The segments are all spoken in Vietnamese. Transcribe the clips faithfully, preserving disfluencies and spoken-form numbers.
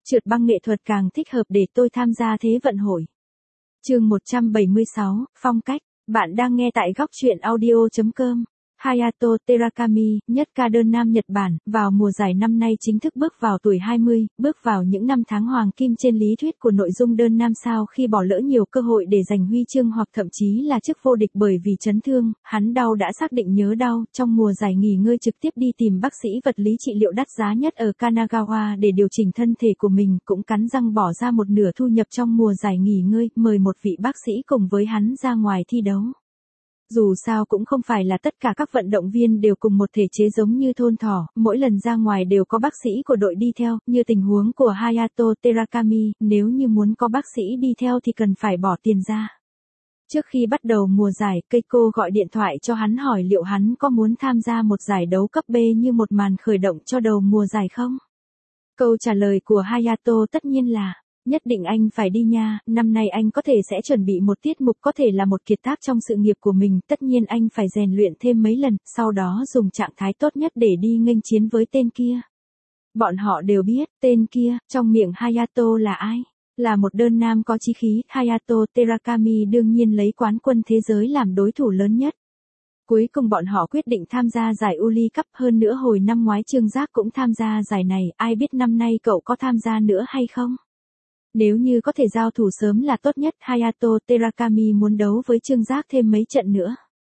Trượt băng nghệ thuật càng thích hợp để tôi tham gia thế vận hội. Chương một trăm bảy mươi sáu, phong cách. Bạn đang nghe tại góc truyện audio chấm com. Hayato Terakami, nhất ca đơn nam Nhật Bản, vào mùa giải năm nay chính thức bước vào tuổi hai mươi, bước vào những năm tháng hoàng kim trên lý thuyết của nội dung đơn nam sau khi bỏ lỡ nhiều cơ hội để giành huy chương hoặc thậm chí là chức vô địch bởi vì chấn thương, hắn đau đã xác định nhớ đau, trong mùa giải nghỉ ngơi trực tiếp đi tìm bác sĩ vật lý trị liệu đắt giá nhất ở Kanagawa để điều chỉnh thân thể của mình, cũng cắn răng bỏ ra một nửa thu nhập trong mùa giải nghỉ ngơi, mời một vị bác sĩ cùng với hắn ra ngoài thi đấu. Dù sao cũng không phải là tất cả các vận động viên đều cùng một thể chế giống như thôn thỏ, mỗi lần ra ngoài đều có bác sĩ của đội đi theo, như tình huống của Hayato Terakami, nếu như muốn có bác sĩ đi theo thì cần phải bỏ tiền ra. Trước khi bắt đầu mùa giải, Keiko gọi điện thoại cho hắn hỏi liệu hắn có muốn tham gia một giải đấu cấp B như một màn khởi động cho đầu mùa giải không? Câu trả lời của Hayato tất nhiên là nhất định anh phải đi nha, năm nay anh có thể sẽ chuẩn bị một tiết mục có thể là một kiệt tác trong sự nghiệp của mình, tất nhiên anh phải rèn luyện thêm mấy lần, sau đó dùng trạng thái tốt nhất để đi nghênh chiến với tên kia. Bọn họ đều biết, tên kia, trong miệng Hayato là ai? Là một đơn nam có chí khí, Hayato Terakami đương nhiên lấy quán quân thế giới làm đối thủ lớn nhất. Cuối cùng bọn họ quyết định tham gia giải Uli Cup, hơn nữa hồi năm ngoái Trương Giác cũng tham gia giải này, ai biết năm nay cậu có tham gia nữa hay không? Nếu như có thể giao thủ sớm là tốt nhất, Hayato Terakami muốn đấu với Trương Giác thêm mấy trận nữa.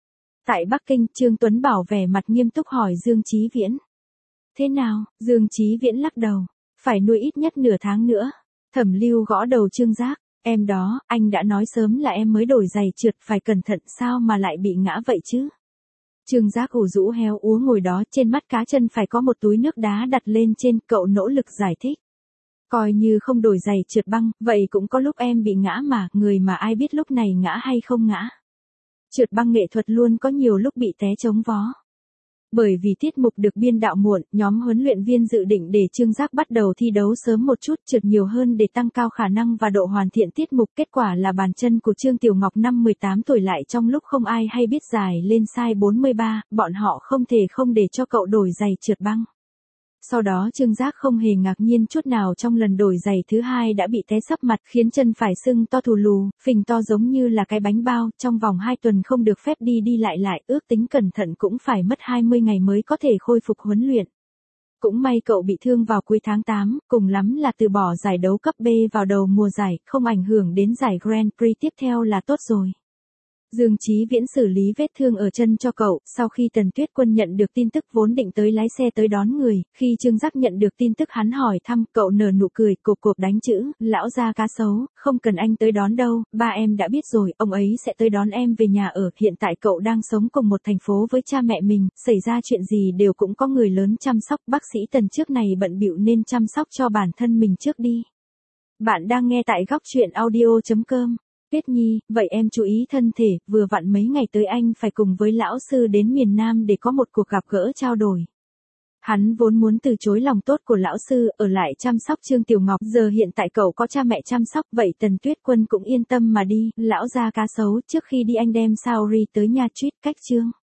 Tại Bắc Kinh, Trương Tuấn Bảo vẻ mặt nghiêm túc hỏi Dương Chí Viễn. Thế nào? Dương Chí Viễn lắc đầu. Phải nuôi ít nhất nửa tháng nữa. Thẩm Lưu gõ đầu Trương Giác. Em đó, anh đã nói sớm là em mới đổi giày trượt, phải cẩn thận, sao mà lại bị ngã vậy chứ? Trương Giác ủ rũ heo úa ngồi đó, trên mắt cá chân phải có một túi nước đá đặt lên trên, cậu nỗ lực giải thích. Coi như không đổi giày trượt băng, vậy cũng có lúc em bị ngã mà, người mà ai biết lúc này ngã hay không ngã. Trượt băng nghệ thuật luôn có nhiều lúc bị té chống vó. Bởi vì tiết mục được biên đạo muộn, nhóm huấn luyện viên dự định để Trương Giác bắt đầu thi đấu sớm một chút, trượt nhiều hơn để tăng cao khả năng và độ hoàn thiện tiết mục. Kết quả là bàn chân của Trương Tiểu Ngọc năm mười tám tuổi lại trong lúc không ai hay biết dài lên size bốn mươi ba, bọn họ không thể không để cho cậu đổi giày trượt băng. Sau đó Trương Giác không hề ngạc nhiên chút nào, trong lần đổi giày thứ hai đã bị té sấp mặt, khiến chân phải sưng to thù lù, phình to giống như là cái bánh bao, trong vòng hai tuần không được phép đi đi lại lại, ước tính cẩn thận cũng phải mất hai mươi ngày mới có thể khôi phục huấn luyện. Cũng may cậu bị thương vào cuối tháng tám, cùng lắm là từ bỏ giải đấu cấp B vào đầu mùa giải, không ảnh hưởng đến giải Grand Prix tiếp theo là tốt rồi. Dương Chí Viễn xử lý vết thương ở chân cho cậu, sau khi Tần Tuyết Quân nhận được tin tức vốn định tới lái xe tới đón người, khi Trương Giác nhận được tin tức hắn hỏi thăm, cậu nở nụ cười, cộp cộp đánh chữ, lão gia cá sấu, không cần anh tới đón đâu, ba em đã biết rồi, ông ấy sẽ tới đón em về nhà ở, hiện tại cậu đang sống cùng một thành phố với cha mẹ mình, xảy ra chuyện gì đều cũng có người lớn chăm sóc, bác sĩ Tần trước này bận bịu nên chăm sóc cho bản thân mình trước đi. Bạn đang nghe tại góc truyện audio chấm com. Tuyết Nhi, vậy em chú ý thân thể, vừa vặn mấy ngày tới anh phải cùng với lão sư đến miền Nam để có một cuộc gặp gỡ trao đổi. Hắn vốn muốn từ chối lòng tốt của lão sư, ở lại chăm sóc Trương Tiểu Ngọc, giờ hiện tại cậu có cha mẹ chăm sóc, vậy Tần Tuyết Quân cũng yên tâm mà đi, lão gia cá sấu, trước khi đi anh đem Saori tới nha Truyết cách Trương.